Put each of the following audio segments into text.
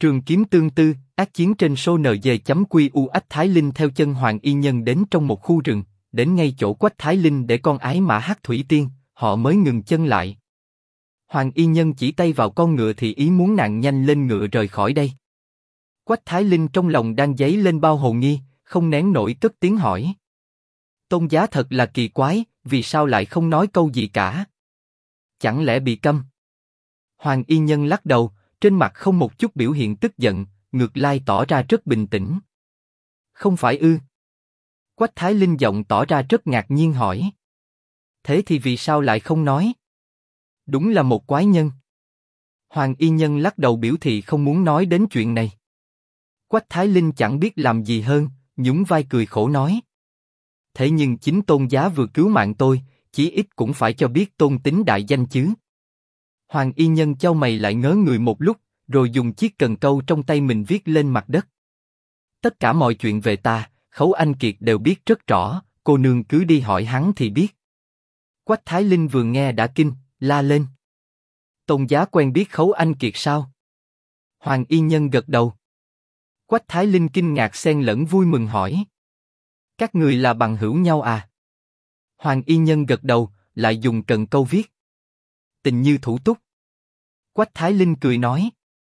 Trường kiếm tương tư, ác chiến trên show NG.QU. Ách Thái Linh theo chân Hoàng Y Nhân đến trong một khu rừng, đến ngay chỗ Quách Thái Linh để con ái mã Hắc Thủy Tiên, họ mới ngừng chân lại. Hoàng Y Nhân chỉ tay vào con ngựa thì ý muốn nàng nhanh lên ngựa rời khỏi đây. Quách Thái Linh trong lòng đang dấy lên bao hồ nghi, không nén nổi cất tiếng hỏi. Tôn giá thật là kỳ quái, vì sao lại không nói câu gì cả? Chẳng lẽ bị câm? Hoàng Y Nhân lắc đầu, trên mặt không một chút biểu hiện tức giận, ngược lại tỏ ra rất bình tĩnh. Không phải ư? Quách Thái Linh giọng tỏ ra rất ngạc nhiên hỏi. Thế thì vì sao lại không nói? Đúng là một quái nhân. Hoàng Y Nhân lắc đầu biểu thị không muốn nói đến chuyện này. Quách Thái Linh chẳng biết làm gì hơn, nhún vai cười khổ nói. Thế nhưng chính tôn giá vừa cứu mạng tôi, chí ít cũng phải cho biết tôn tính đại danh chứ. Hoàng Y Nhân chau mày lại ngớ người một lúc, rồi dùng chiếc cần câu trong tay mình viết lên mặt đất. Tất cả mọi chuyện về ta, Khấu Anh Kiệt đều biết rất rõ, cô nương cứ đi hỏi hắn thì biết. Quách Thái Linh vừa nghe đã kinh, la lên. Tôn giá quen biết Khấu Anh Kiệt sao? Hoàng Y Nhân gật đầu. Quách Thái Linh kinh ngạc xen lẫn vui mừng hỏi. Các người là bằng hữu nhau à? Hoàng Y Nhân gật đầu, lại dùng cần câu viết. Tình như thủ túc. Quách Thái Linh cười nói.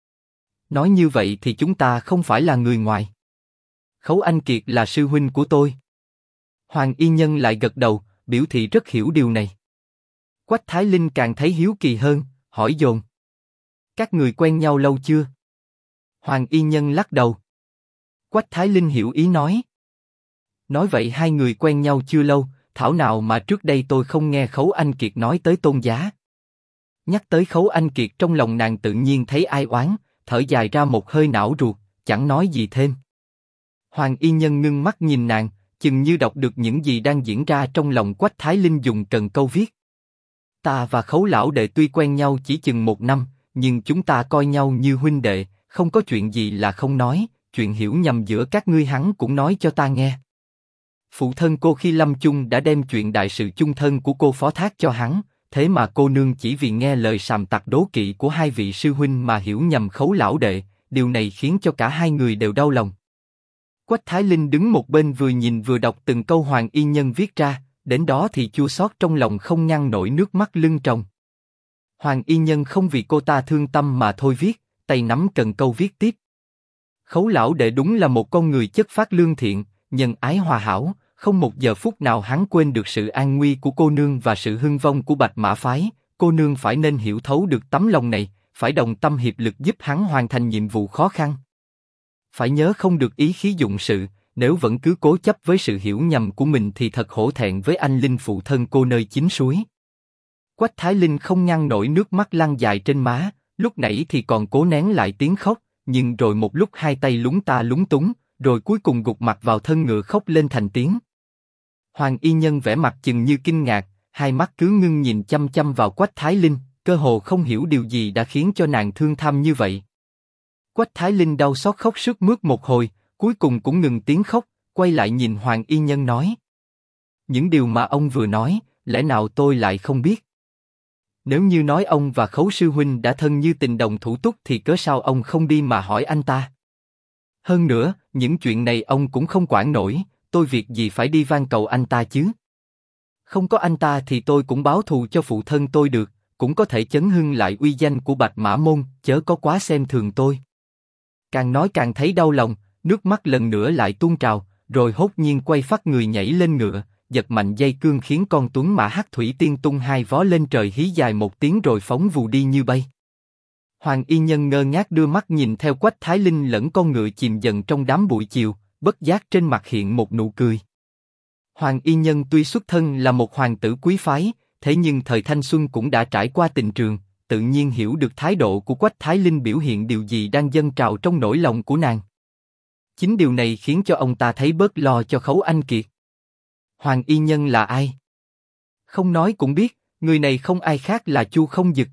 Nói như vậy thì chúng ta không phải là người ngoài. Khấu Anh Kiệt là sư huynh của tôi. Hoàng Y Nhân lại gật đầu, biểu thị rất hiểu điều này. Quách Thái Linh càng thấy hiếu kỳ hơn, hỏi dồn. Các người quen nhau lâu chưa? Hoàng Y Nhân lắc đầu. Quách Thái Linh hiểu ý nói. Nói vậy hai người quen nhau chưa lâu, thảo nào mà trước đây tôi không nghe Khấu Anh Kiệt nói tới tôn giá. Nhắc tới Khấu Anh Kiệt trong lòng nàng tự nhiên thấy ai oán, thở dài ra một hơi não ruột, chẳng nói gì thêm. Hoàng Y Nhân ngưng mắt nhìn nàng, chừng như đọc được những gì đang diễn ra trong lòng Quách Thái Linh dùng cần câu viết. Ta và Khấu lão đệ tuy quen nhau chỉ chừng 1 năm, nhưng chúng ta coi nhau như huynh đệ, không có chuyện gì là không nói, chuyện hiểu nhầm giữa các ngươi hắn cũng nói cho ta nghe. Phụ thân cô khi lâm chung đã đem chuyện đại sự chung thân của cô phó thác cho hắn, thế mà cô nương chỉ vì nghe lời sàm tặc đố kỵ của hai vị sư huynh mà hiểu nhầm Khấu lão đệ, điều này khiến cho cả hai người đều đau lòng. Quách Thái Linh đứng một bên vừa nhìn vừa đọc từng câu Hoàng Y Nhân viết ra, đến đó thì chua xót trong lòng không ngăn nổi nước mắt lưng tròng. Hoàng Y Nhân không vì cô ta thương tâm mà thôi viết, tay nắm cần câu viết tiếp. Khấu lão đệ đúng là một con người chất phác lương thiện, nhân ái hòa hảo, không một giờ phút nào hắn quên được sự an nguy của cô nương và sự hưng vong của Bạch Mã phái. Cô nương phải nên hiểu thấu được tấm lòng này, phải đồng tâm hiệp lực giúp hắn hoàn thành nhiệm vụ khó khăn. Phải nhớ không được ý khí dụng sự, nếu vẫn cứ cố chấp với sự hiểu nhầm của mình thì thật hổ thẹn với anh linh phụ thân cô nơi chính suối. Quách Thái Linh không ngăn nổi nước mắt lăn dài trên má, lúc nãy thì còn cố nén lại tiếng khóc, nhưng rồi một lúc hai tay lúng ta lúng túng, rồi cuối cùng gục mặt vào thân ngựa khóc lên thành tiếng. Hoàng Y Nhân vẻ mặt chừng như kinh ngạc, hai mắt cứ ngưng nhìn chăm chăm vào Quách Thái Linh, cơ hồ không hiểu điều gì đã khiến cho nàng thương thăm như vậy. Quách Thái Linh đau xót khóc sướt mướt một hồi, cuối cùng cũng ngừng tiếng khóc, quay lại nhìn Hoàng Y Nhân nói. Những điều mà ông vừa nói, lẽ nào tôi lại không biết? Nếu như nói ông và Khấu sư huynh đã thân như tình đồng thủ túc thì cớ sao ông không đi mà hỏi anh ta? Hơn nữa, những chuyện này ông cũng không quản nổi, tôi việc gì phải đi van cầu anh ta chứ? Không có anh ta thì tôi cũng báo thù cho phụ thân tôi được, cũng có thể chấn hưng lại uy danh của Bạch Mã Môn, chớ có quá xem thường tôi. Càng nói càng thấy đau lòng, nước mắt lần nữa lại tuôn trào, rồi hốt nhiên quay phắt người nhảy lên ngựa, giật mạnh dây cương khiến con tuấn mã Hắc Thủy Tiên tung hai vó lên trời hí dài một tiếng rồi phóng vù đi như bay. Hoàng Y Nhân ngơ ngác đưa mắt nhìn theo Quách Thái Linh lẫn con ngựa chìm dần trong đám bụi chiều, bất giác trên mặt hiện một nụ cười. Hoàng Y Nhân tuy xuất thân là một hoàng tử quý phái, thế nhưng thời thanh xuân cũng đã trải qua tình trường, tự nhiên hiểu được thái độ của Quách Thái Linh biểu hiện điều gì đang dâng trào trong nỗi lòng của nàng. Chính điều này khiến cho ông ta thấy bớt lo cho Khấu Anh Kiệt. Hoàng Y Nhân là ai? Không nói cũng biết, người này không ai khác là Chu Không Dực.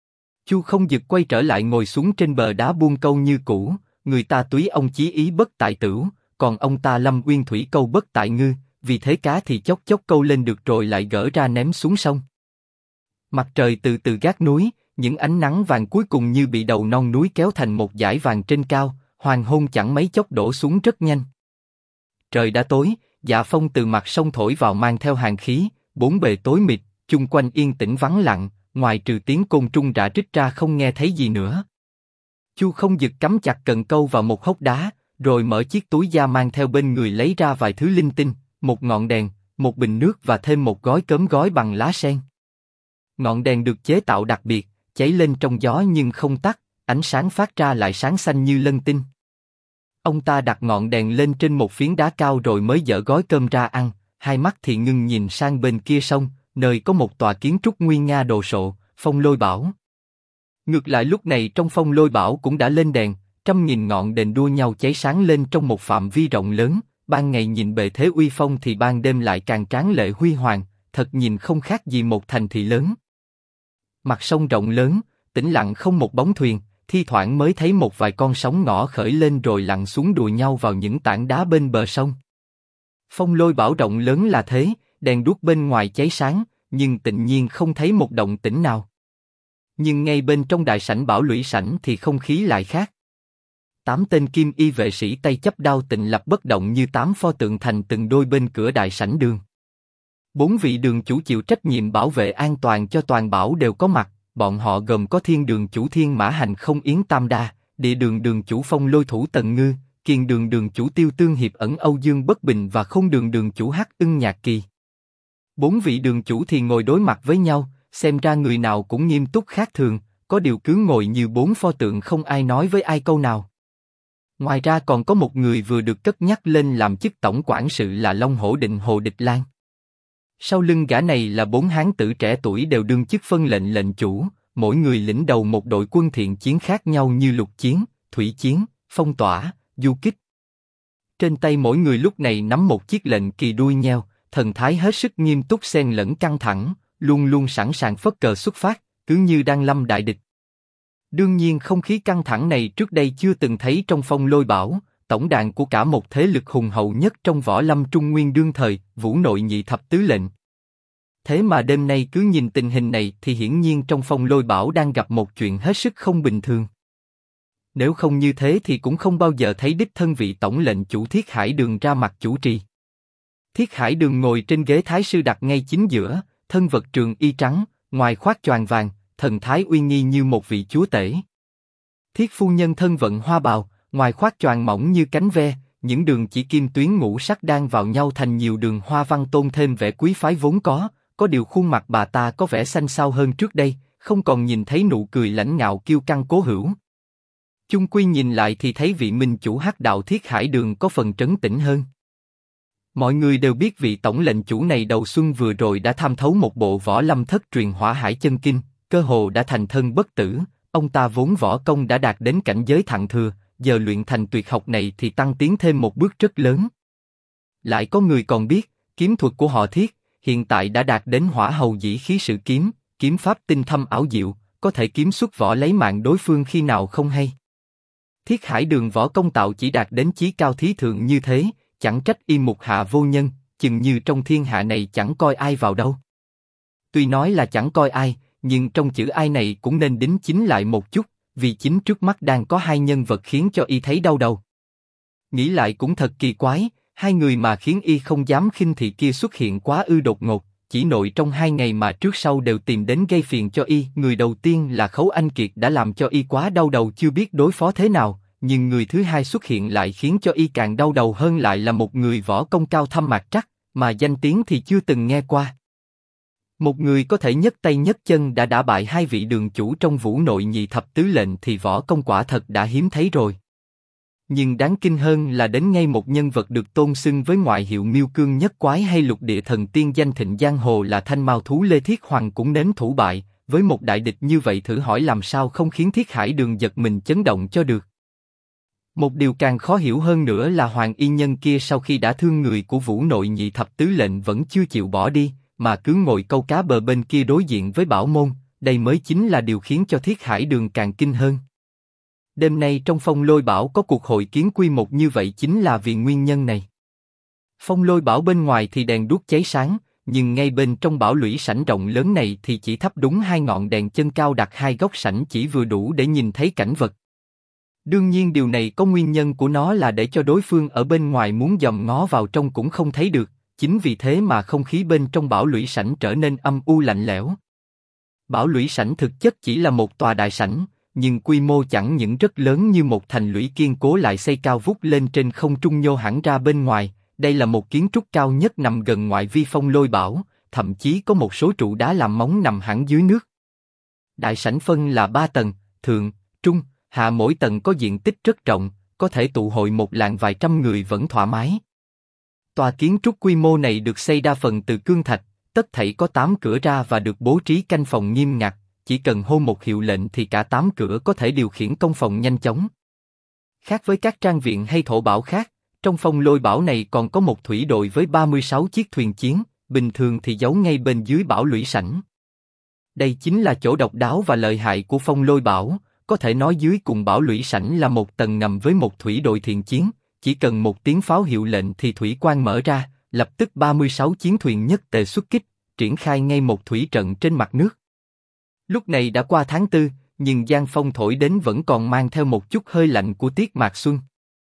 Chu Không Dực quay trở lại ngồi xuống trên bờ đá buông câu như cũ, người ta túy ông chí ý bất tại tửu, còn ông ta lâm uyên thủy câu bất tại ngư, vì thế cá thì chốc chốc câu lên được rồi lại gỡ ra ném xuống sông. Mặt trời từ từ gác núi, những ánh nắng vàng cuối cùng như bị đầu non núi kéo thành một dải vàng trên cao, hoàng hôn chẳng mấy chốc đổ xuống rất nhanh. Trời đã tối, dạ phong từ mặt sông thổi vào mang theo hàn khí, bốn bề tối mịt, chung quanh yên tĩnh vắng lặng, ngoài trừ tiếng côn trùng rã rít ra không nghe thấy gì nữa. Chu Không Dực cắm chặt cần câu vào một hốc đá, rồi mở chiếc túi da mang theo bên người lấy ra vài thứ linh tinh, một ngọn đèn, một bình nước và thêm một gói cớm gói bằng lá sen. Ngọn đèn được chế tạo đặc biệt, cháy lên trong gió nhưng không tắt, ánh sáng phát ra lại sáng xanh như lân tinh. Ông ta đặt ngọn đèn lên trên một phiến đá cao rồi mới dỡ gói cơm ra ăn, hai mắt thì ngưng nhìn sang bên kia sông, nơi có một tòa kiến trúc nguy nga đồ sộ, Phong Lôi Bảo. Ngược lại lúc này trong Phong Lôi Bảo cũng đã lên đèn, trăm nghìn ngọn đèn đua nhau cháy sáng lên trong một phạm vi rộng lớn, ban ngày nhìn bề thế uy phong thì ban đêm lại càng tráng lệ huy hoàng, thật nhìn không khác gì một thành thị lớn. Mặt sông rộng lớn, tĩnh lặng không một bóng thuyền, thi thoảng mới thấy một vài con sóng nhỏ khởi lên rồi lặn xuống đùa nhau vào những tảng đá bên bờ sông. Phong Lôi Bảo rộng lớn là thế, đèn đuốc bên ngoài cháy sáng, nhưng tự nhiên không thấy một động tĩnh nào. Nhưng ngay bên trong đại sảnh Bảo Lũy sảnh thì không khí lại khác. 8 tên kim y vệ sĩ tay chấp đao tịnh lập bất động như 8 pho tượng thành từng đôi bên cửa đại sảnh đường. 4 vị đường chủ chịu trách nhiệm bảo vệ an toàn cho toàn bảo đều có mặt, bọn họ gồm có Thiên đường chủ Thiên Mã Hành Không Yến Tam Đa, Địa đường đường chủ Phong Lôi Thủ Tần Ngư, Kiền đường đường chủ Tiêu Tương Hiệp Ẩn Âu Dương Bất Bình và Không đường đường chủ Hắc Ưng Nhạc Kỳ. 4 vị đường chủ thì ngồi đối mặt với nhau, xem ra người nào cũng nghiêm túc khác thường, có điều cứ ngồi như 4 pho tượng không ai nói với ai câu nào. Ngoài ra còn có một người vừa được cất nhắc lên làm chức tổng quản sự là Long Hổ Định Hồ Địch Lan. Sau lưng gã này là 4 hán tử trẻ tuổi đều đương chức phân lệnh lệnh chủ, mỗi người lĩnh đầu một đội quân thiện chiến khác nhau như lục chiến, thủy chiến, phong tỏa, du kích. Trên tay mỗi người lúc này nắm một chiếc lệnh kỳ đuôi nheo, thần thái hết sức nghiêm túc xen lẫn căng thẳng, luôn luôn sẵn sàng phất cờ xuất phát, cứ như đang lâm đại địch. Đương nhiên không khí căng thẳng này trước đây chưa từng thấy trong Phong Lôi Bảo, tổng đàn của cả một thế lực hùng hậu nhất trong võ lâm Trung Nguyên đương thời, Vũ Nội Nhị Thập Tứ Lệnh. Thế mà đêm nay cứ nhìn tình hình này thì hiển nhiên trong Phong Lôi Bảo đang gặp một chuyện hết sức không bình thường. Nếu không như thế thì cũng không bao giờ thấy đích thân vị tổng lệnh chủ Thiết Hải Đường ra mặt chủ trì. Thiết Hải Đường ngồi trên ghế thái sư đặt ngay chính giữa, thân vật trường y trắng, ngoài khoác choàng vàng, thần thái uy nghi như một vị chúa tể. Thiết phu nhân thân vận hoa bào, ngoài khoác choàng mỏng như cánh ve, những đường chỉ kim tuyến ngũ sắc đan vào nhau thành nhiều đường hoa văn tôn thêm vẻ quý phái vốn có điều khuôn mặt bà ta có vẻ xanh xao hơn trước đây, không còn nhìn thấy nụ cười lãnh ngạo kiêu căng cố hữu. Chung quy nhìn lại thì thấy vị minh chủ Hắc Đạo Thiết Hải Đường có phần trấn tĩnh hơn. Mọi người đều biết vị tổng lệnh chủ này đầu xuân vừa rồi đã tham thấu một bộ võ lâm thất truyền Hỏa Hải Chân Kinh, cơ hồ đã thành thân bất tử. Ông ta vốn võ công đã đạt đến cảnh giới thặng thừa, giờ luyện thành tuyệt học này thì tăng tiến thêm một bước rất lớn. Lại có người còn biết, kiếm thuật của họ Thiết hiện tại đã đạt đến Hỏa Hầu Dĩ Khí Sự Kiếm, kiếm pháp tinh thâm ảo diệu, có thể kiếm xuất vỏ lấy mạng đối phương khi nào không hay. Thiết Hải Đường võ công tạo chỉ đạt đến chí cao thí thượng như thế, chẳng trách y mục hạ vô nhân, chừng như trong thiên hạ này chẳng coi ai vào đâu. Tuy nói là chẳng coi ai, nhưng trong chữ ai này cũng nên đính chính lại một chút, vì chính trước mắt đang có hai nhân vật khiến cho y thấy đau đầu. Nghĩ lại cũng thật kỳ quái, hai người mà khiến y không dám khinh thị kia xuất hiện quá ư đột ngột, chỉ nội trong 2 ngày mà trước sau đều tìm đến gây phiền cho y. Người đầu tiên là Khấu Anh Kiệt đã làm cho y quá đau đầu chưa biết đối phó thế nào, nhưng người thứ hai xuất hiện lại khiến cho y càng đau đầu hơn, lại là một người võ công cao thâm mạc trắc, mà danh tiếng thì chưa từng nghe qua. Một người có thể nhất tay nhất chân đã đả bại 2 vị đường chủ trong Vũ Nội Nhị Thập Tứ Lệnh thì võ công quả thật đã hiếm thấy rồi. Nhưng đáng kinh hơn là đến ngay một nhân vật được tôn xưng với ngoại hiệu Miêu Cương Nhất Quái hay Lục Địa Thần Tiên danh thịnh giang hồ là Thanh Mao Thú Lê Thiết Hoàng cũng nếm thủ bại, với một đại địch như vậy thử hỏi làm sao không khiến Thiết Hải Đường giật mình chấn động cho được. Một điều càng khó hiểu hơn nữa là Hoàng Y Nhân kia sau khi đã thương người của Vũ Nội Nhị Thập Tứ Lệnh vẫn chưa chịu bỏ đi, mà cứ ngồi câu cá bờ bên kia đối diện với Bảo Môn, đây mới chính là điều khiến cho Thiết Hải Đường càng kinh hơn. Đêm nay trong Phong Lôi Bảo có cuộc hội kiến quy một như vậy chính là vì nguyên nhân này. Phong Lôi Bảo bên ngoài thì đèn đuốc cháy sáng, nhưng ngay bên trong bảo lũy sảnh rộng lớn này thì chỉ thắp đúng 2 ngọn đèn chân cao đặt hai góc sảnh chỉ vừa đủ để nhìn thấy cảnh vật. Đương nhiên điều này có nguyên nhân của nó là để cho đối phương ở bên ngoài muốn dòm ngó vào trong cũng không thấy được, chính vì thế mà không khí bên trong bảo lũy sảnh trở nên âm u lạnh lẽo. Bảo lũy sảnh thực chất chỉ là một tòa đại sảnh, nhưng quy mô chẳng những rất lớn như một thành lũy kiên cố lại xây cao vút lên trên không trung nhô hẳn ra bên ngoài. Đây là một kiến trúc cao nhất nằm gần ngoại vi Phong Lôi Bảo, thậm chí có một số trụ đá làm móng nằm hẳn dưới nước. Đại sảnh phân là 3 tầng, thượng, trung, hạ, mỗi tầng có diện tích rất rộng, có thể tụ hội một làng vài trăm người vẫn thoải mái. Tòa kiến trúc quy mô này được xây đa phần từ cương thạch, tất thảy có 8 cửa ra và được bố trí canh phòng nghiêm ngặt, chỉ cần hô một hiệu lệnh thì cả 8 cửa có thể điều khiển công phòng nhanh chóng. Khác với các trang viện hay thổ bảo khác, trong Phong Lôi Bảo này còn có một thủy đội với 36 chiếc thuyền chiến, bình thường thì giấu ngay bên dưới bảo lũy sảnh. Đây chính là chỗ độc đáo và lợi hại của Phong Lôi Bảo, có thể nói dưới cùng bảo lũy sảnh là một tầng ngầm với một thủy đội thiện chiến, chỉ cần một tiếng pháo hiệu lệnh thì thủy quan mở ra, lập tức 36 chiến thuyền nhất tề xuất kích, triển khai ngay một thủy trận trên mặt nước. Lúc này đã qua tháng 4, nhưng giang phong thổi đến vẫn còn mang theo một chút hơi lạnh của tiết mạc xuân.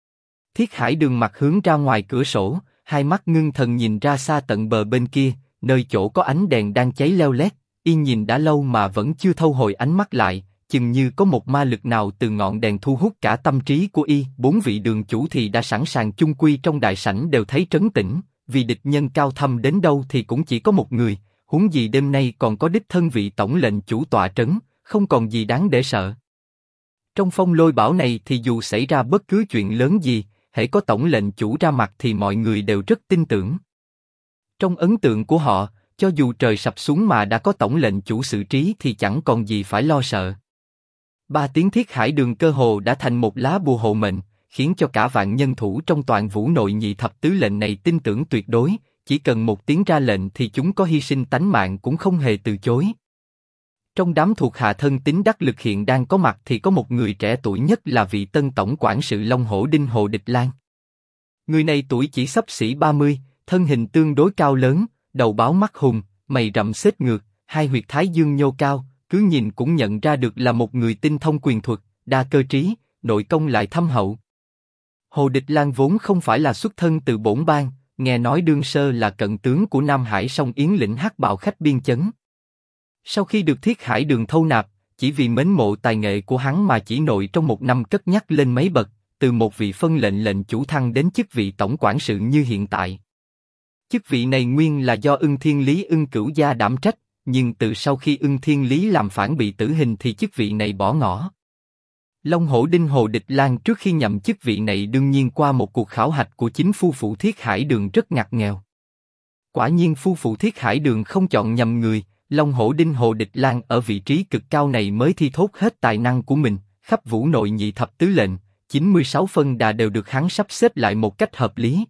Thiết Hải Đường mặt hướng ra ngoài cửa sổ, hai mắt ngưng thần nhìn ra xa tận bờ bên kia, nơi chỗ có ánh đèn đang cháy leo lét. Y nhìn đã lâu mà vẫn chưa thu hồi ánh mắt lại, chừng như có một ma lực nào từ ngọn đèn thu hút cả tâm trí của Y. 4 vị đường chủ thì đã sẵn sàng chung quy trong đại sảnh đều thấy trấn tĩnh, vì địch nhân cao thâm đến đâu thì cũng chỉ có một người, huống gì đêm nay còn có đích thân vị tổng lệnh chủ tọa trấn, không còn gì đáng để sợ. Trong Phong Lôi Bảo này thì dù xảy ra bất cứ chuyện lớn gì, hễ có tổng lệnh chủ ra mặt thì mọi người đều rất tin tưởng. Trong ấn tượng của họ, cho dù trời sập xuống mà đã có tổng lệnh chủ xử trí thì chẳng còn gì phải lo sợ. 3 tiếng Thiết Hải Đường cơ hồ đã thành một lá bùa hộ mệnh, khiến cho cả vạn nhân thủ trong toàn vũ nội nhị thập tứ lệnh này tin tưởng tuyệt đối, chỉ cần một tiếng ra lệnh thì chúng có hy sinh tánh mạng cũng không hề từ chối. Trong đám thuộc hạ thân tín đắc lực hiện đang có mặt thì có một người trẻ tuổi nhất là vị tân tổng quản sự Long Hổ Đinh Hồ Địch Lan. Người này tuổi chỉ xấp xỉ 30, thân hình tương đối cao lớn, đầu báo mắt hùng, mày rậm xếp ngược, hai huyệt thái dương nhô cao, cứ nhìn cũng nhận ra được là một người tinh thông quyền thuật, đa cơ trí, nội công lại thâm hậu. Hồ Địch Lan vốn không phải là xuất thân từ bổn bang, nghe nói đương sơ là cận tướng của Nam Hải Sông Yến lĩnh Hắc Bào khách biên chấn. Sau khi được Thiết Hải Đường thâu nạp, chỉ vì mến mộ tài nghệ của hắn mà chỉ nội trong 1 năm cất nhắc lên mấy bậc, từ một vị phân lệnh lệnh chủ thăng đến chức vị tổng quản sự như hiện tại. Chức vị này nguyên là do Ưng Thiên Lý Ưng Cửu gia đảm trách, nhưng từ sau khi Ưng Thiên Lý làm phản bị tử hình thì chức vị này bỏ ngỏ. Long Hổ Đinh Hồ Địch Lan trước khi nhậm chức vị này đương nhiên qua một cuộc khảo hạch của chính phu phụ Thiết Hải Đường rất ngặt nghèo. Quả nhiên phu phụ Thiết Hải Đường không chọn nhầm người, Long Hổ Đinh Hồ Địch Lan ở vị trí cực cao này mới thi thốt hết tài năng của mình, khắp vũ nội nhị thập tứ lệnh, 96 phân đà đều được hắn sắp xếp lại một cách hợp lý.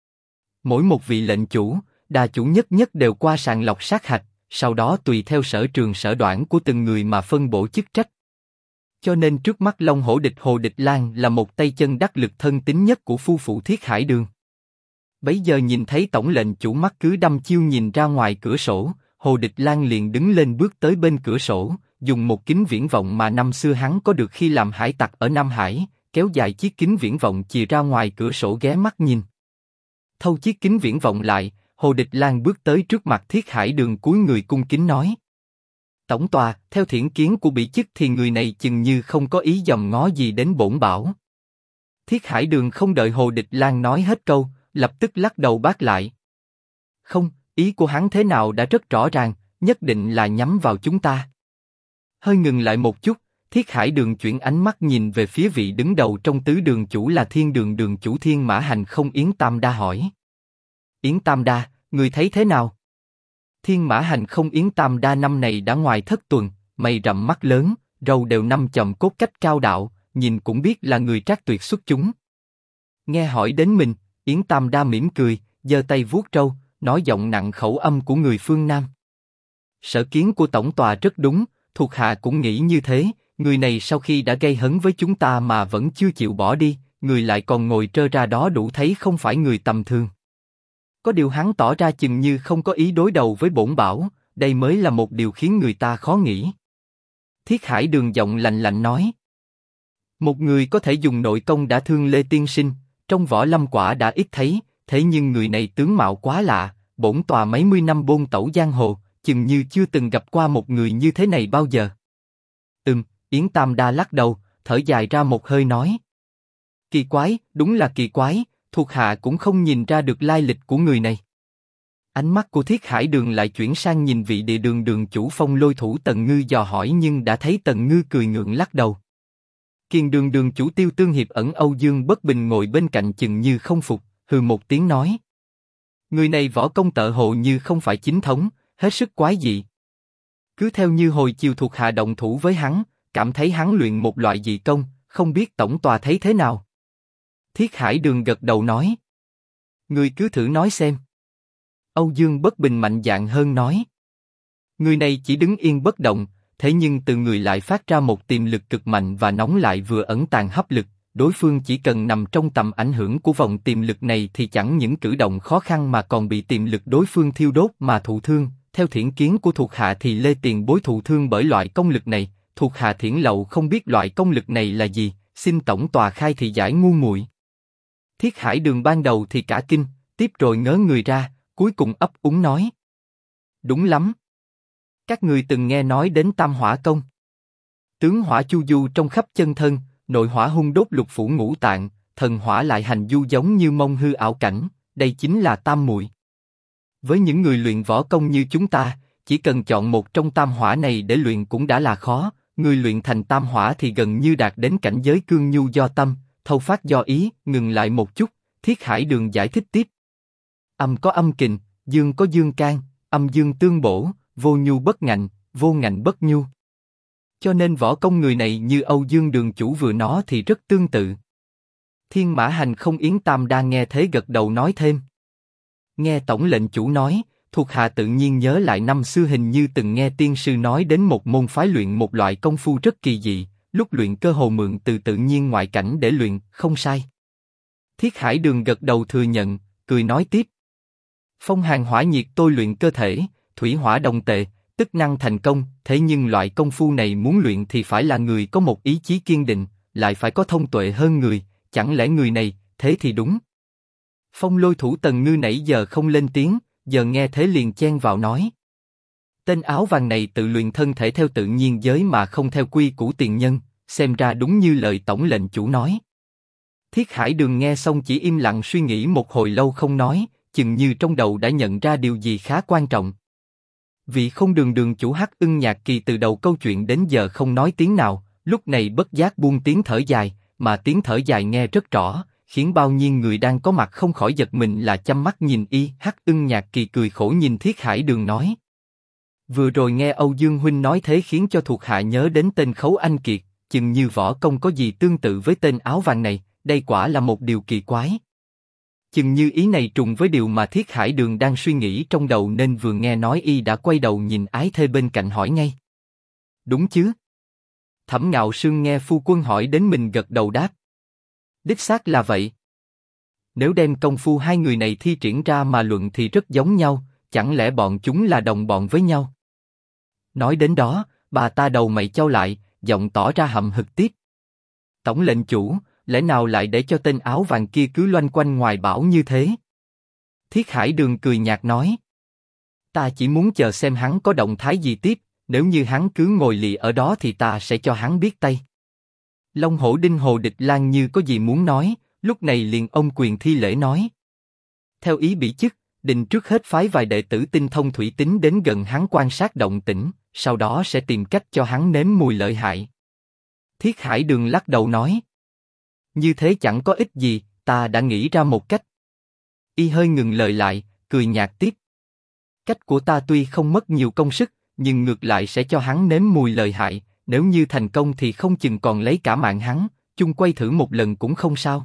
Mỗi một vị lệnh chủ, đà chủ nhất nhất đều qua sàng lọc sát hạch, sau đó tùy theo sở trường sở đoản của từng người mà phân bổ chức trách. Cho nên trước mắt Long Hổ Địch Hồ Địch Lan là một tay chân đắc lực thân tín nhất của phu phụ Thiết Hải Đường. Bấy giờ nhìn thấy tổng lệnh chủ mắt cứ đăm chiêu nhìn ra ngoài cửa sổ, Hồ Địch Lan liền đứng lên bước tới bên cửa sổ, dùng một kính viễn vọng mà năm xưa hắn có được khi làm hải tặc ở Nam Hải, kéo dài chiếc kính viễn vọng chìa ra ngoài cửa sổ ghé mắt nhìn. Thâu chiếc kính viễn vọng lại, Hồ Địch Lan bước tới trước mặt Thiết Hải Đường cúi người cung kính nói: Tổng tòa, theo thiển kiến của bị chức thì người này chừng như không có ý dòm ngó gì đến bổn bảo. Thiết Hải Đường không đợi Hồ Địch Lan nói hết câu, lập tức lắc đầu bác lại. Không, ý của hắn thế nào đã rất rõ ràng, nhất định là nhắm vào chúng ta. Hơi ngừng lại một chút, Thiết Hải Đường chuyển ánh mắt nhìn về phía vị đứng đầu trong tứ đường chủ là Thiên Đường đường chủ Thiên Mã Hành Không Yến Tam Đa hỏi. Yến Tam Đa, người thấy thế nào? Thiên Mã Hành Không Yến Tam Đa năm này đã ngoài thất tuần, mày rậm mắt lớn, râu đều 5 chòm cốt cách cao đạo, nhìn cũng biết là người trác tuyệt xuất chúng. Nghe hỏi đến mình, Yến Tam Đa mỉm cười, giơ tay vuốt râu, nói giọng nặng khẩu âm của người phương Nam. Sở kiến của tổng tòa rất đúng, thuộc hạ cũng nghĩ như thế, người này sau khi đã gây hấn với chúng ta mà vẫn chưa chịu bỏ đi, người lại còn ngồi trơ ra đó đủ thấy không phải người tầm thường. Có điều hắn tỏ ra chừng như không có ý đối đầu với bổn bảo, đây mới là một điều khiến người ta khó nghĩ. Thiết Hải Đường giọng lạnh lạnh nói. Một người có thể dùng nội công đã thương Lê Tiên Sinh, trong võ lâm quả đã ít thấy, thế nhưng người này tướng mạo quá lạ, bổn tòa mấy mươi năm bôn tẩu giang hồ, chừng như chưa từng gặp qua một người như thế này bao giờ. Yến Tam Đa lắc đầu, thở dài ra một hơi nói. Kỳ quái, đúng là kỳ quái, thuộc hạ cũng không nhìn ra được lai lịch của người này. Ánh mắt của Thiết Hải Đường lại chuyển sang nhìn vị địa đường đường chủ Phong Lôi Thủ Tần Ngư dò hỏi, nhưng đã thấy Tần Ngư cười ngượng lắc đầu. Kiền đường đường chủ Tiêu Tương Hiệp ẩn Âu Dương Bất Bình ngồi bên cạnh chừng như không phục, hừ một tiếng nói. Người này võ công tợ hồ như không phải chính thống, hết sức quái dị. Cứ theo như hồi chiều thuộc hạ động thủ với hắn, cảm thấy hắn luyện một loại dị công, không biết tổng tòa thấy thế nào. Thiết Hải Đường gật đầu nói. Người cứ thử nói xem. Âu Dương Bất Bình mạnh dạn hơn nói. Người này chỉ đứng yên bất động, thế nhưng từ người lại phát ra một tiềm lực cực mạnh và nóng lại vừa ẩn tàng hấp lực. Đối phương chỉ cần nằm trong tầm ảnh hưởng của vòng tiềm lực này thì chẳng những cử động khó khăn mà còn bị tiềm lực đối phương thiêu đốt mà thụ thương. Theo thiển kiến của thuộc hạ thì Lê Tiền Bối thụ thương bởi loại công lực này, thuộc hạ Thiển Lậu không biết loại công lực này là gì, xin tổng tòa khai thị giải ngu muội. Thiết Hải Đường ban đầu thì cả kinh, tiếp rồi ngớ người ra, cuối cùng ấp úng nói. Đúng lắm. Các người từng nghe nói đến Tam Hỏa Công. Tướng hỏa chu du trong khắp chân thân, nội hỏa hung đốt lục phủ ngũ tạng, thần hỏa lại hành du giống như mông hư ảo cảnh, đây chính là tam muội. Với những người luyện võ công như chúng ta, chỉ cần chọn một trong tam hỏa này để luyện cũng đã là khó, người luyện thành tam hỏa thì gần như đạt đến cảnh giới cương nhu do tâm, thâu phát do ý. Ngừng lại một chút, Thiết Hải Đường giải thích tiếp. Âm có âm kình, dương có dương can, âm dương tương bổ, vô nhu bất ngạnh, vô ngạnh bất nhu. Cho nên võ công người này như Âu Dương Đường chủ vừa nói thì rất tương tự. Thiên Mã Hành không Yến Tam Đa nghe thế gật đầu nói thêm. Nghe tổng lệnh chủ nói, thuộc hạ tự nhiên nhớ lại năm xưa hình như từng nghe tiên sư nói đến một môn phái luyện một loại công phu rất kỳ dị, lúc luyện cơ hồ mượn từ tự nhiên ngoại cảnh để luyện, không sai. Thiết Hải Đường gật đầu thừa nhận, cười nói tiếp. Phong hàn hỏa nhiệt tôi luyện cơ thể, thủy hỏa đồng tề, tức năng thành công, thế nhưng loại công phu này muốn luyện thì phải là người có một ý chí kiên định, lại phải có thông tuệ hơn người, chẳng lẽ người này, thế thì đúng. Phong Lôi Thủ Tần Ngư nãy giờ không lên tiếng, giờ nghe thế liền chen vào nói. Tên áo vàng này tự luyện thân thể theo tự nhiên giới mà không theo quy củ tiền nhân, xem ra đúng như lời tổng lệnh chủ nói. Thiết Hải Đường nghe xong chỉ im lặng suy nghĩ một hồi lâu không nói, chừng như trong đầu đã nhận ra điều gì khá quan trọng. Vị Không Đường đường chủ Hắc Ưng Nhạc Kỳ từ đầu câu chuyện đến giờ không nói tiếng nào, lúc này bất giác buông tiếng thở dài, mà tiếng thở dài nghe rất rõ, khiến bao nhiêu người đang có mặt không khỏi giật mình là chăm mắt nhìn y. Hắc Ưng Nhạc Kỳ cười khổ nhìn Thiết Hải Đường nói. Vừa rồi nghe Âu Dương huynh nói thế khiến cho thuộc hạ nhớ đến tên Khấu Anh Kiệt, chừng như võ công có gì tương tự với tên áo vàng này, đây quả là một điều kỳ quái. Chừng như ý này trùng với điều mà Thiết Hải Đường đang suy nghĩ trong đầu nên vừa nghe nói y đã quay đầu nhìn ái thê bên cạnh hỏi ngay. Đúng chứ? Thẩm Ngạo Sương nghe phu quân hỏi đến mình gật đầu đáp. Đích xác là vậy. Nếu đem công phu hai người này thi triển ra mà luận thì rất giống nhau, chẳng lẽ bọn chúng là đồng bọn với nhau? Nói đến đó, bà ta đầu mày chau lại, giọng tỏ ra hậm hực tiếp. Tổng lệnh chủ, lẽ nào lại để cho tên áo vàng kia cứ loanh quanh ngoài bảo như thế? Thiết Hải Đường cười nhạt nói. Ta chỉ muốn chờ xem hắn có động thái gì tiếp, nếu như hắn cứ ngồi lì ở đó thì ta sẽ cho hắn biết tay. Long Hổ Đinh Hồ Địch Lan như có gì muốn nói, lúc này liền ôm quyền thi lễ nói. Theo ý bị chức, định trước hết phái vài đệ tử tinh thông thủy tính đến gần hắn quan sát động tĩnh, sau đó sẽ tìm cách cho hắn nếm mùi lợi hại. Thiết Hải Đường lắc đầu nói. Như thế chẳng có ích gì, ta đã nghĩ ra một cách. Y hơi ngừng lời lại, cười nhạt tiếp. Cách của ta tuy không mất nhiều công sức, nhưng ngược lại sẽ cho hắn nếm mùi lợi hại, nếu như thành công thì không chừng còn lấy cả mạng hắn, chung quay thử một lần cũng không sao.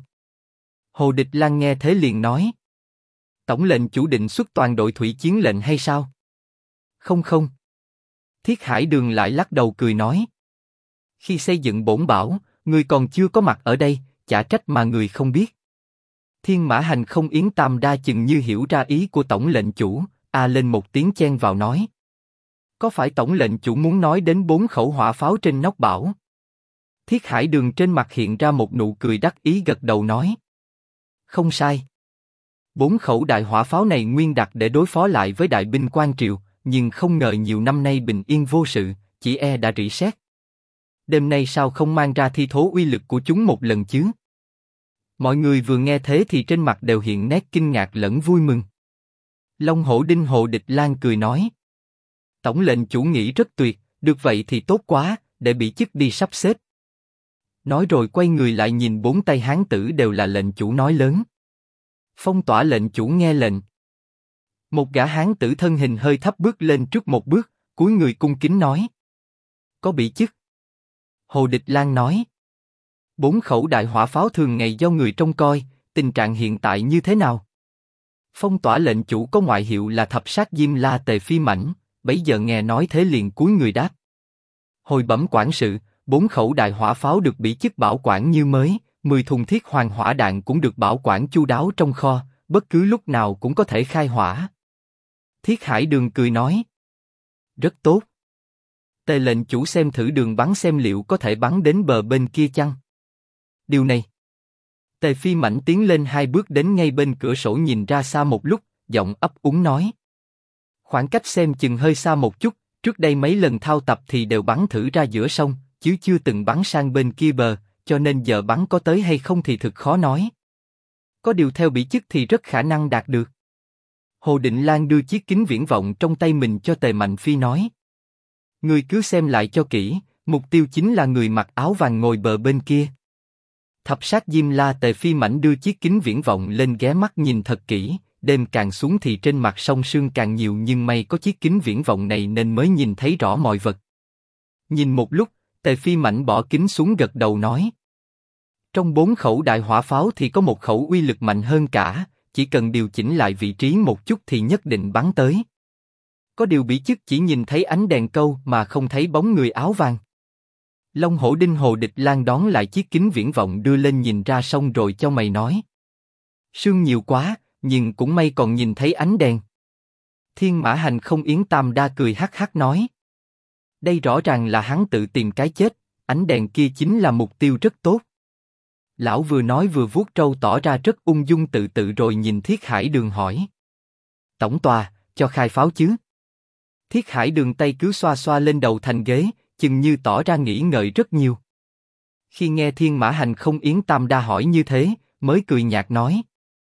Hồ Địch Lan nghe thế liền nói. Tổng lệnh chủ định xuất toàn đội thủy chiến lệnh hay sao? Không không. Thiết Hải Đường lại lắc đầu cười nói. Khi xây dựng bổn bảo, người còn chưa có mặt ở đây, chả trách mà người không biết. Thiên Mã Hành Không Yến Tam Đa chừng như hiểu ra ý của tổng lệnh chủ, lên một tiếng chen vào nói. Có phải tổng lệnh chủ muốn nói đến 4 khẩu hỏa pháo trên nóc bảo? Thiết Hải Đường trên mặt hiện ra một nụ cười đắc ý gật đầu nói. Không sai. 4 khẩu đại hỏa pháo này nguyên đặt để đối phó lại với đại binh Quan Triều, nhưng không ngờ nhiều năm nay bình yên vô sự, chỉ đã rỉ sét. Đêm nay sao không mang ra thi thố uy lực của chúng một lần chứ? Mọi người vừa nghe thế thì trên mặt đều hiện nét kinh ngạc lẫn vui mừng. Long Hổ Đinh Hồ Địch Lan cười nói. Tổng lệnh chủ nghĩ rất tuyệt, được vậy thì tốt quá, để bị chức đi sắp xếp. Nói rồi quay người lại nhìn 4 tay hán tử đều là lệnh chủ nói lớn. Phong tỏa lệnh chủ nghe lệnh. Một gã hán tử thân hình hơi thấp bước lên trước một bước, cúi người cung kính nói. Có bị chức. Hồ Địch Lan nói. 4 khẩu đại hỏa pháo thường ngày do người trông coi, tình trạng hiện tại như thế nào? Phong tỏa lệnh chủ có ngoại hiệu là thập sát diêm la tề phi mãnh, bấy giờ nghe nói thế liền cúi người đáp. Hồi bẩm quản sự, 4 khẩu đại hỏa pháo được bị chức bảo quản như mới, 10 thùng thiết hoàng hỏa đạn cũng được bảo quản chu đáo trong kho, bất cứ lúc nào cũng có thể khai hỏa. Thiết Hải Đường cười nói. Rất tốt. Tề lệnh chủ xem thử đường bắn xem liệu có thể bắn đến bờ bên kia chăng? Điều này. Tề Phi Mãnh tiến lên 2 bước đến ngay bên cửa sổ nhìn ra xa một lúc, giọng ấp úng nói. Khoảng cách xem chừng hơi xa một chút, trước đây mấy lần thao tập thì đều bắn thử ra giữa sông, chứ chưa từng bắn sang bên kia bờ, cho nên giờ bắn có tới hay không thì thực khó nói. Có điều theo bị chức thì rất khả năng đạt được. Hồ Định Lan đưa chiếc kính viễn vọng trong tay mình cho Tề Mạnh Phi nói. Người cứ xem lại cho kỹ, mục tiêu chính là người mặc áo vàng ngồi bờ bên kia. Thập sát Diêm La Tề Phi Mãnh đưa chiếc kính viễn vọng lên ghé mắt nhìn thật kỹ, đêm càng xuống thì trên mặt sông sương càng nhiều nhưng may có chiếc kính viễn vọng này nên mới nhìn thấy rõ mọi vật. Nhìn một lúc, Tề Phi Mãnh bỏ kính xuống gật đầu nói. Trong 4 khẩu đại hỏa pháo thì có một khẩu uy lực mạnh hơn cả, chỉ cần điều chỉnh lại vị trí một chút thì nhất định bắn tới. Có điều bị chức chỉ nhìn thấy ánh đèn câu mà không thấy bóng người áo vàng. Long Hổ Đinh Hồ Địch Lan đón lại chiếc kính viễn vọng đưa lên nhìn ra sông rồi chau mày nói. Sương nhiều quá, nhưng cũng may còn nhìn thấy ánh đèn. Thiên Mã Hành Không Yến Tam Đa cười hắc hắc nói. Đây rõ ràng là hắn tự tìm cái chết, ánh đèn kia chính là mục tiêu rất tốt. Lão vừa nói vừa vuốt trâu tỏ ra rất ung dung tự tự rồi nhìn Thiết Hải Đường hỏi. Tổng tòa, cho khai pháo chứ? Thiết Hải Đường tay cứ xoa xoa lên đầu thành ghế, chừng như tỏ ra nghĩ ngợi rất nhiều. Khi nghe Thiên Mã Hành Không Yến Tam Đa hỏi như thế, mới cười nhạt nói.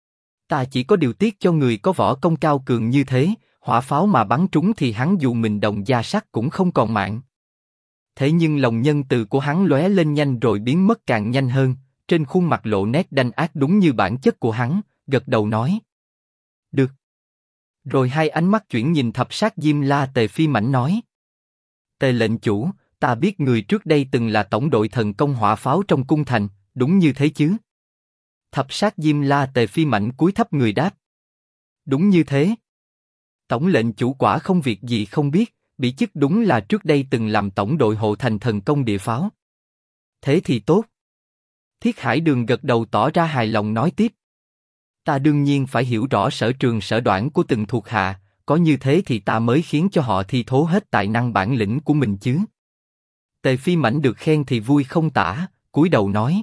Ta chỉ có điều tiếc cho người có võ công cao cường như thế, hỏa pháo mà bắn trúng thì hắn dù mình đồng da sắt cũng không còn mạng. Thế nhưng lòng nhân từ của hắn lóe lên nhanh rồi biến mất càng nhanh hơn, trên khuôn mặt lộ nét đanh ác đúng như bản chất của hắn, gật đầu nói. Được. Rồi hai ánh mắt chuyển nhìn thập sát Diêm La Tề Phi Mãnh nói. Tề lệnh chủ, ta biết người trước đây từng là tổng đội thần công hỏa pháo trong cung thành, đúng như thế chứ? Thập sát Diêm La Tề Phi Mãnh cúi thấp người đáp. Đúng như thế. Tổng lệnh chủ quả không việc gì không biết, bị chức đúng là trước đây từng làm tổng đội hộ thành thần công địa pháo. Thế thì tốt. Thiết Hải Đường gật đầu tỏ ra hài lòng nói tiếp. Ta đương nhiên phải hiểu rõ sở trường sở đoản của từng thuộc hạ, có như thế thì ta mới khiến cho họ thi thố hết tài năng bản lĩnh của mình chứ. Tề Phi Mãnh được khen thì vui không tả, cúi đầu nói.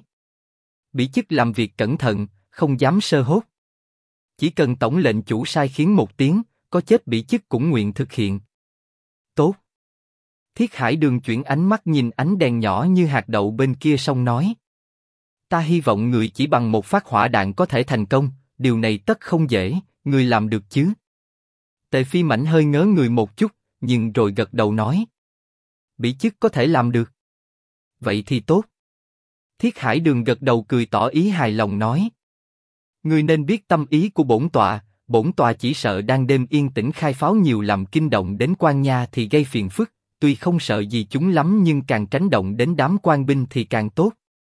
Bị chức làm việc cẩn thận, không dám sơ hốt. Chỉ cần tổng lệnh chủ sai khiến một tiếng, có chết bị chức cũng nguyện thực hiện. Tốt. Thiết Hải Đường chuyển ánh mắt nhìn ánh đèn nhỏ như hạt đậu bên kia sông nói. Ta hy vọng người chỉ bằng một phát hỏa đạn có thể thành công, điều này tất không dễ, người làm được chứ? Tề Phi Mãnh hơi ngớ người một chút, nhưng rồi gật đầu nói. Bị chức có thể làm được. Vậy thì tốt. Thiết Hải Đường gật đầu cười tỏ ý hài lòng nói. Ngươi nên biết tâm ý của bổn tọa chỉ sợ đang đêm yên tĩnh khai pháo nhiều làm kinh động đến quan nha thì gây phiền phức, tuy không sợ gì chúng lắm nhưng càng tránh động đến đám quan binh thì càng tốt.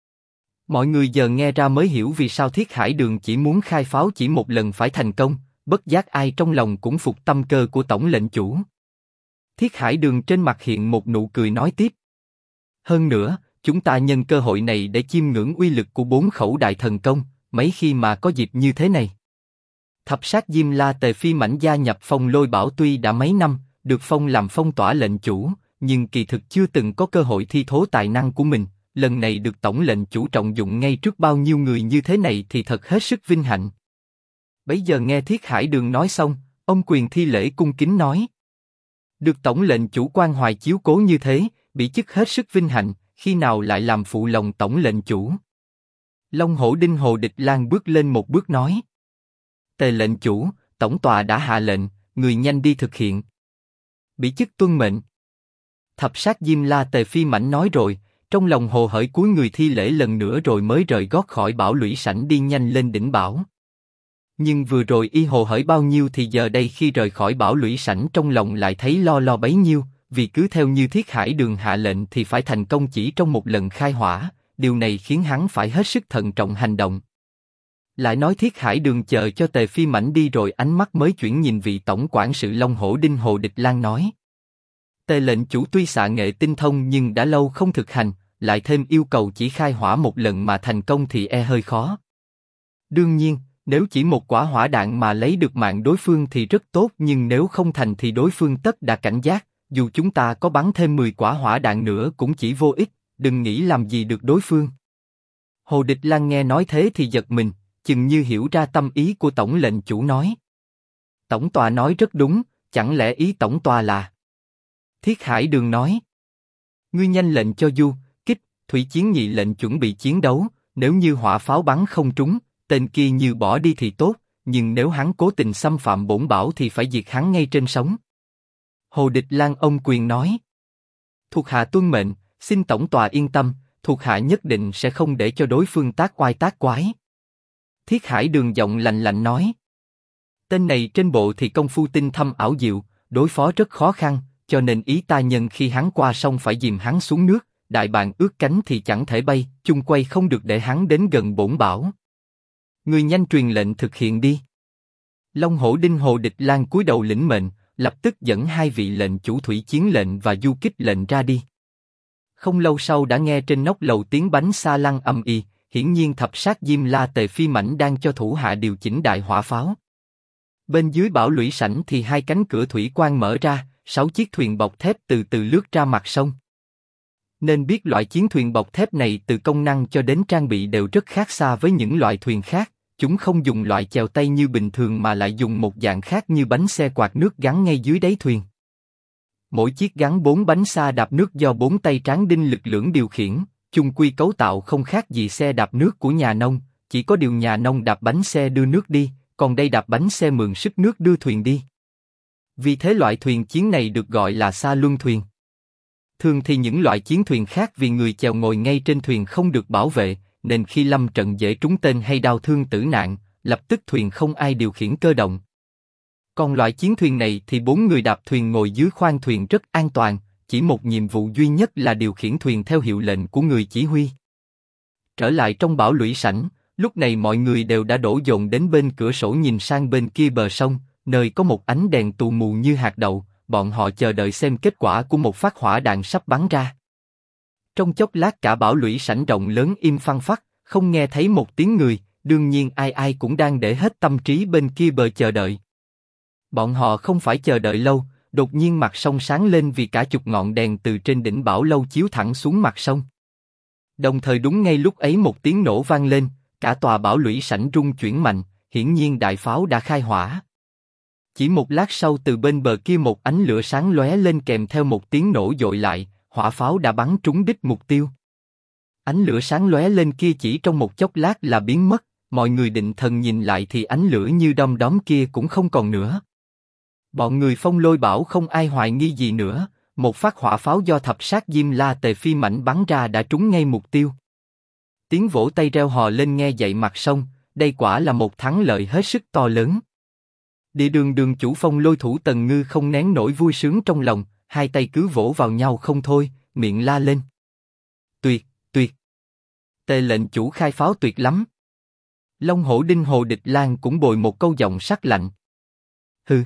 Mọi người giờ nghe ra mới hiểu vì sao Thiết Hải Đường chỉ muốn khai pháo chỉ một lần phải thành công, bất giác ai trong lòng cũng phục tâm cơ của tổng lệnh chủ. Thiết Hải Đường trên mặt hiện một nụ cười nói tiếp. Hơn nữa, chúng ta nhân cơ hội này để chiêm ngưỡng uy lực của 4 khẩu đại thần công, mấy khi mà có dịp như thế này. Thập sát Diêm La Tề Phi Mãnh gia nhập phong lôi bảo tuy đã mấy năm, được phong làm phong tỏa lệnh chủ, nhưng kỳ thực chưa từng có cơ hội thi thố tài năng của mình. Lần này được tổng lệnh chủ trọng dụng ngay trước bao nhiêu người như thế này thì thật hết sức vinh hạnh. Bấy giờ nghe Thiết Hải Đường nói xong, ông quyền thi lễ cung kính nói: được tổng lệnh chủ quan hoài chiếu cố như thế, bị chức hết sức vinh hạnh, khi nào lại làm phụ lòng tổng lệnh chủ. Long Hổ Đinh Hồ Địch Lang bước lên một bước nói: Tề lệnh chủ, tổng tọa đã hạ lệnh, người nhanh đi thực hiện. Bị chức tuân mệnh. Thập sát Diêm La Tề Phi Mãnh nói rồi, trong lòng hồ hởi cúi người thi lễ lần nữa rồi mới rời gót khỏi bảo lũy sảnh đi nhanh lên đỉnh bảo. Nhưng vừa rồi y hồ hởi bao nhiêu thì giờ đây khi rời khỏi bảo lũy sảnh trong lòng lại thấy lo lo bấy nhiêu, vì cứ theo như Thiết Hải Đường hạ lệnh thì phải thành công chỉ trong một lần khai hỏa, điều này khiến hắn phải hết sức thận trọng hành động. Lại nói Thiết Hải Đường chờ cho Tề Phi Mãnh đi rồi ánh mắt mới chuyển nhìn vị tổng quản sự Long Hổ Đinh Hồ Địch Lang nói: Tề lệnh chủ tuy xạ nghệ tinh thông nhưng đã lâu không thực hành, lại thêm yêu cầu chỉ khai hỏa một lần mà thành công thì hơi khó. Đương nhiên, nếu chỉ một quả hỏa đạn mà lấy được mạng đối phương thì rất tốt, nhưng nếu không thành thì đối phương tất đã cảnh giác, dù chúng ta có bắn thêm 10 quả hỏa đạn nữa cũng chỉ vô ích, đừng nghĩ làm gì được đối phương. Hồ Địch Lang nghe nói thế thì giật mình, chừng như hiểu ra tâm ý của tổng lệnh chủ nói: Tổng tòa nói rất đúng, chẳng lẽ ý tổng tòa là... Thiết Hải Đường nói: Ngươi nhanh lệnh cho Du, Kích, Thủy Chiến nhị lệnh chuẩn bị chiến đấu, nếu như hỏa pháo bắn không trúng, tên kia như bỏ đi thì tốt, nhưng nếu hắn cố tình xâm phạm bổn bảo thì phải diệt hắn ngay trên sóng. Hồ Địch Lang ông quyền nói: Thuộc hạ tuân mệnh, xin tổng tòa yên tâm, thuộc hạ nhất định sẽ không để cho đối phương tác oai tác quái. Thiết Hải Đường giọng lạnh lạnh nói: Tên này trên bộ thì công phu tinh thâm ảo diệu, đối phó rất khó khăn, cho nên ý ta nhân khi hắn qua sông phải dìm hắn xuống nước, đại bàng ướt cánh thì chẳng thể bay, chung quay không được để hắn đến gần bổn bảo. Người nhanh truyền lệnh thực hiện đi. Long Hổ Đinh Hồ Địch Lang cúi đầu lĩnh mệnh, lập tức dẫn hai vị lệnh chủ Thủy Chiến lệnh và Du Kích lệnh ra đi. Không lâu sau đã nghe trên nóc lầu tiếng bánh xa lăn ầm ĩ, hiển nhiên thập sát Diêm La Tề Phi Mãnh đang cho thủ hạ điều chỉnh đại hỏa pháo. Bên dưới bảo lũy sảnh thì hai cánh cửa thủy quan mở ra, 6 chiếc thuyền bọc thép từ từ lướt ra mặt sông. Nên biết loại chiến thuyền bọc thép này từ công năng cho đến trang bị đều rất khác xa với những loại thuyền khác. Chúng không dùng loại chèo tay như bình thường mà lại dùng một dạng khác như bánh xe quạt nước gắn ngay dưới đáy thuyền. Mỗi chiếc gắn 4 bánh sa đạp nước do 4 tay tráng đinh lực lưỡng điều khiển, chung quy cấu tạo không khác gì xe đạp nước của nhà nông, chỉ có điều nhà nông đạp bánh xe đưa nước đi, còn đây đạp bánh xe mượn sức nước đưa thuyền đi. Vì thế loại thuyền chiến này được gọi là sa luân thuyền. Thường thì những loại chiến thuyền khác vì người chèo ngồi ngay trên thuyền không được bảo vệ, nên khi lâm trận dễ trúng tên hay đau thương tử nạn, lập tức thuyền không ai điều khiển cơ động. Còn loại chiến thuyền này thì 4 người đạp thuyền ngồi dưới khoang thuyền rất an toàn, chỉ một nhiệm vụ duy nhất là điều khiển thuyền theo hiệu lệnh của người chỉ huy. Trở lại trong bảo lũy sảnh, lúc này mọi người đều đã đổ dồn đến bên cửa sổ nhìn sang bên kia bờ sông, nơi có một ánh đèn tù mù như hạt đậu, bọn họ chờ đợi xem kết quả của một phát hỏa đạn sắp bắn ra. Trong chốc lát cả bảo lũy sảnh rộng lớn im phăng phắc, không nghe thấy một tiếng người, đương nhiên ai ai cũng đang để hết tâm trí bên kia bờ chờ đợi. Bọn họ không phải chờ đợi lâu, đột nhiên mặt sông sáng lên vì cả chục ngọn đèn từ trên đỉnh bảo lâu chiếu thẳng xuống mặt sông. Đồng thời đúng ngay lúc ấy một tiếng nổ vang lên, cả tòa bảo lũy sảnh rung chuyển mạnh, hiển nhiên đại pháo đã khai hỏa. Chỉ một lát sau từ bên bờ kia một ánh lửa sáng lóe lên kèm theo một tiếng nổ dội lại, hỏa pháo đã bắn trúng đích mục tiêu. Ánh lửa sáng lóe lên kia chỉ trong một chốc lát là biến mất, mọi người định thần nhìn lại thì ánh lửa như đom đóm kia cũng không còn nữa. Bọn người phong lôi bảo không ai hoài nghi gì nữa, một phát hỏa pháo do thập sát Diêm La Tề Phi Mãnh bắn ra đã trúng ngay mục tiêu. Tiếng vỗ tay reo hò lên nghe dậy mặt sông, đây quả là một thắng lợi hết sức to lớn. Địa đường đường chủ phong lôi thủ Tần Ngư không nén nổi vui sướng trong lòng, hai tay cứ vỗ vào nhau không thôi, miệng la lên: Tuyệt, tuyệt! Tề lệnh chủ khai pháo tuyệt lắm. Long Hổ Đinh Hồ Địch Lang cũng bồi một câu giọng sắc lạnh: Hừ!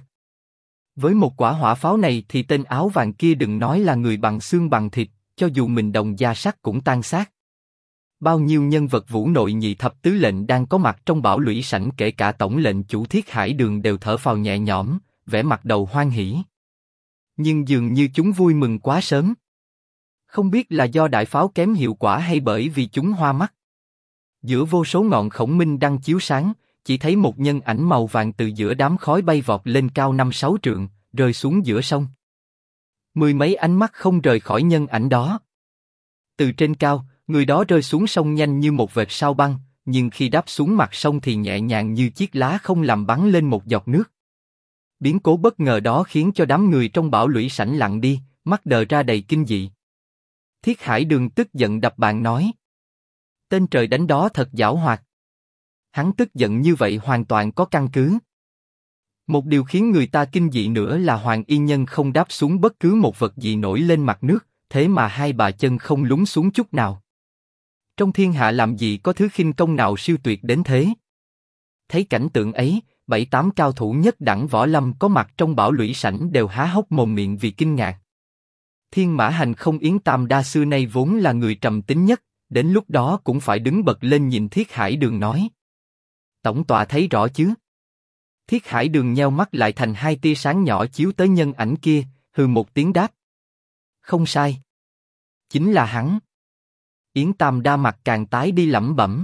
Với một quả hỏa pháo này thì tên áo vàng kia đừng nói là người bằng xương bằng thịt, cho dù mình đồng da sắt cũng tan xác. Bao nhiêu nhân vật vũ nội nhị thập tứ lệnh đang có mặt trong bảo lũy sảnh, kể cả tổng lệnh chủ Thiết Hải Đường đều thở phào nhẹ nhõm, vẻ mặt đầu hoan hỉ. Nhưng dường như chúng vui mừng quá sớm. Không biết là do đại pháo kém hiệu quả hay bởi vì chúng hoa mắt. Giữa vô số ngọn khổng minh đăng chiếu sáng, chỉ thấy một nhân ảnh màu vàng từ giữa đám khói bay vọt lên cao 5-6 trượng, rơi xuống giữa sông. Mười mấy ánh mắt không rời khỏi nhân ảnh đó. Từ trên cao, người đó rơi xuống sông nhanh như một vệt sao băng, nhưng khi đáp xuống mặt sông thì nhẹ nhàng như chiếc lá không làm bắn lên một giọt nước. Biến cố bất ngờ đó khiến cho đám người trong bảo lũy sảnh lặng đi, mắt đờ ra đầy kinh dị. Thiết Hải Đường tức giận đập bàn nói: tên trời đánh đó thật giảo hoạt. Hắn tức giận như vậy hoàn toàn có căn cứ. Một điều khiến người ta kinh dị nữa là Hoàng Y Nhân không đáp xuống bất cứ một vật gì nổi lên mặt nước, thế mà hai bà chân không lún xuống chút nào. Trong thiên hạ làm gì có thứ khinh công nào siêu tuyệt đến thế? Thấy cảnh tượng ấy, 7-8 cao thủ nhất đẳng võ lâm có mặt trong bảo lũy sảnh đều há hốc mồm miệng vì kinh ngạc. Thiên Mã Hành không, Yến Tam Đa xưa nay vốn là người trầm tính nhất, đến lúc đó cũng phải đứng bật lên nhìn Thiết Hải Đường nói: tổng tọa thấy rõ chứ? Thiết Hải Đường nheo mắt lại thành hai tia sáng nhỏ chiếu tới nhân ảnh kia, hừ một tiếng đáp: không sai. Chính là hắn. Yến Tam Đa mặt càng tái đi lẩm bẩm.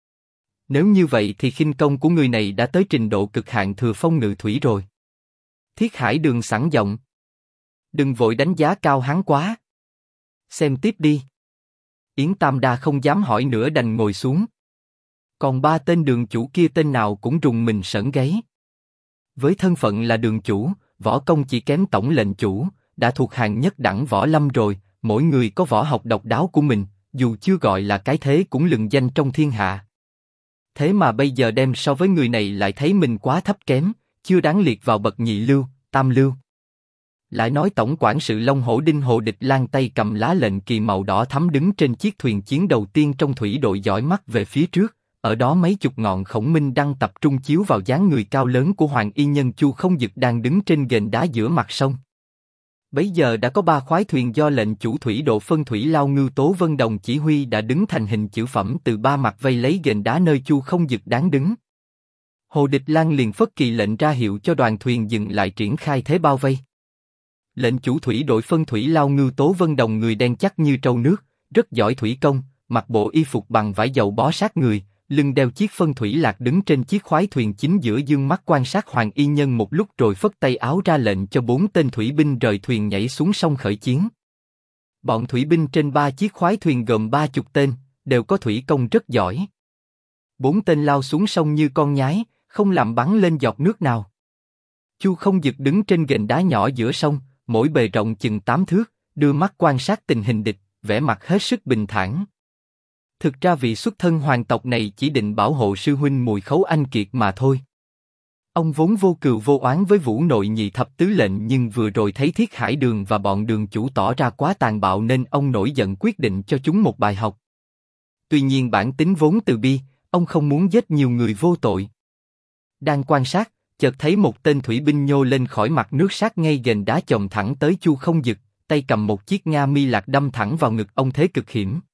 Nếu như vậy thì khinh công của người này đã tới trình độ cực hạn thừa phong ngự thủy rồi. Thiết Hải Đường sẵn giọng: đừng vội đánh giá cao hắn quá. Xem tiếp đi. Yến Tam Đa không dám hỏi nữa đành ngồi xuống. Còn ba tên đường chủ kia tên nào cũng rùng mình sởn gáy. Với thân phận là đường chủ, võ công chỉ kém tổng lệnh chủ, đã thuộc hàng nhất đẳng võ lâm rồi, mỗi người có võ học độc đáo của mình, dù chưa gọi là cái thế cũng lừng danh trong thiên hạ. Thế mà bây giờ đem so với người này lại thấy mình quá thấp kém, chưa đáng liệt vào bậc nhị lưu, tam lưu. Lại nói tổng quản sự Long Hổ Đinh Hồ Địch Lan tay cầm lá lệnh kỳ màu đỏ thắm đứng trên chiếc thuyền chiến đầu tiên trong thủy đội dõi mắt về phía trước, ở đó mấy chục ngọn khổng minh đang tập trung chiếu vào dáng người cao lớn của Hoàng Y Nhân Chu Không Dực đang đứng trên ghềnh đá giữa mặt sông. Bấy giờ đã có 3 khoái thuyền do lệnh chủ thủy độ phân thủy Lao Ngưu Tố Vân Đồng chỉ huy đã đứng thành hình chữ phẩm từ 3 mặt vây lấy ghềnh đá nơi Chu Không Dực đáng đứng. Hồ Địch Lan liền phất kỳ lệnh ra hiệu cho đoàn thuyền dừng lại triển khai thế bao vây. Lệnh chủ thủy đội phân thủy Lao Ngưu Tố Vân Đồng người đen chắc như trâu nước, rất giỏi thủy công, mặc bộ y phục bằng vải dầu bó sát người, lưng đeo chiếc phân thủy lạc đứng trên chiếc khoái thuyền chính giữa dương mắt quan sát Hoàng Y Nhân một lúc rồi phất tay áo ra lệnh cho 4 tên thủy binh rời thuyền nhảy xuống sông khởi chiến. Bọn thủy binh trên 3 chiếc khoái thuyền gồm 30 tên, đều có thủy công rất giỏi. 4 tên lao xuống sông như con nhái, không làm bắn lên giọt nước nào. Chu Không Dực đứng trên ghềnh đá nhỏ giữa sông, mỗi bề rộng chừng 8 thước, đưa mắt quan sát tình hình địch, vẻ mặt hết sức bình thản. Thực ra vị xuất thân hoàng tộc này chỉ định bảo hộ sư huynh Mùi Khấu Anh Kiệt mà thôi. Ông vốn vô cừu vô oán với vũ nội nhị thập tứ lệnh, nhưng vừa rồi thấy Thiết Hải Đường và bọn đường chủ tỏ ra quá tàn bạo nên ông nổi giận quyết định cho chúng một bài học. Tuy nhiên bản tính vốn từ bi, ông không muốn giết nhiều người vô tội. Đang quan sát, chợt thấy một tên thủy binh nhô lên khỏi mặt nước sát ngay ghềnh đá chồng thẳng tới Chu Không Dực, tay cầm một chiếc nga mi lạc đâm thẳng vào ngực ông thế cực hiểm.